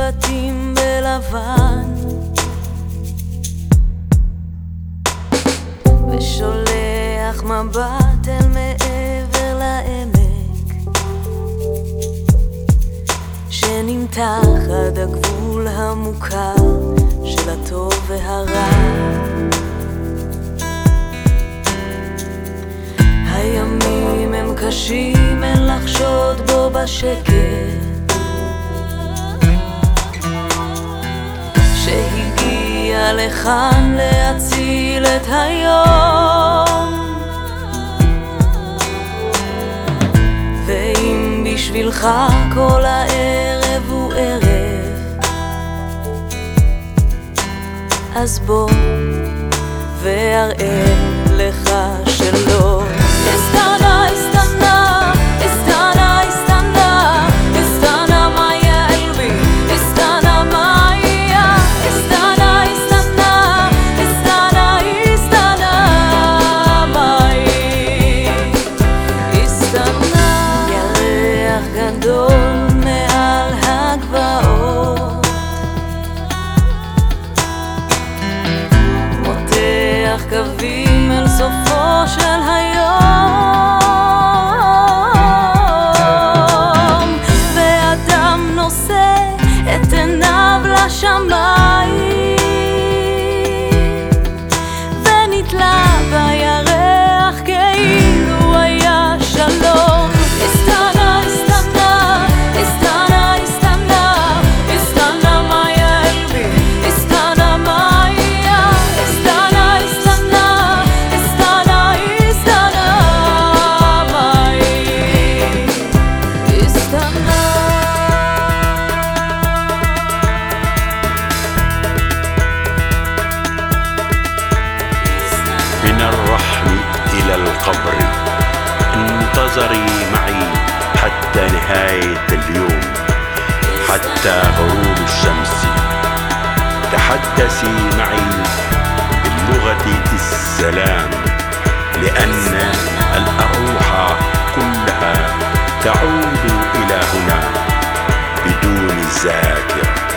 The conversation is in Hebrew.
בתים בלבן ושולח מבט אל מעבר לעמק שנמתח עד הגבול המוכר של הטוב והרע. הימים הם קשים, אין לחשוד בו בשקט שהגיע לכאן להציל את היום. ואם בשבילך כל הערב הוא ערב, אז בוא ואראה לך שלא. استنى استنى استنى استنى استنى معي يا قلبي استنى معي استنى استنى استنى استنى معي استنى ירח גדול מעל הגבעות מותח קווים אל סופו של היום את עיניו לשמיים ונתלה בירח כאילו היה שלום. استنى استنى استنى استنى استنى معي يا قلبي استنى معي استنى استنى استنى استنى معي استنى. من الرحم إلى القبر انتظري معي حتى نهاية اليوم، حتى غروب الشمس. تحدثي معي بلغة السلام، لأن الأرواح كلها تعود إلى هنا بدون ذاكرة.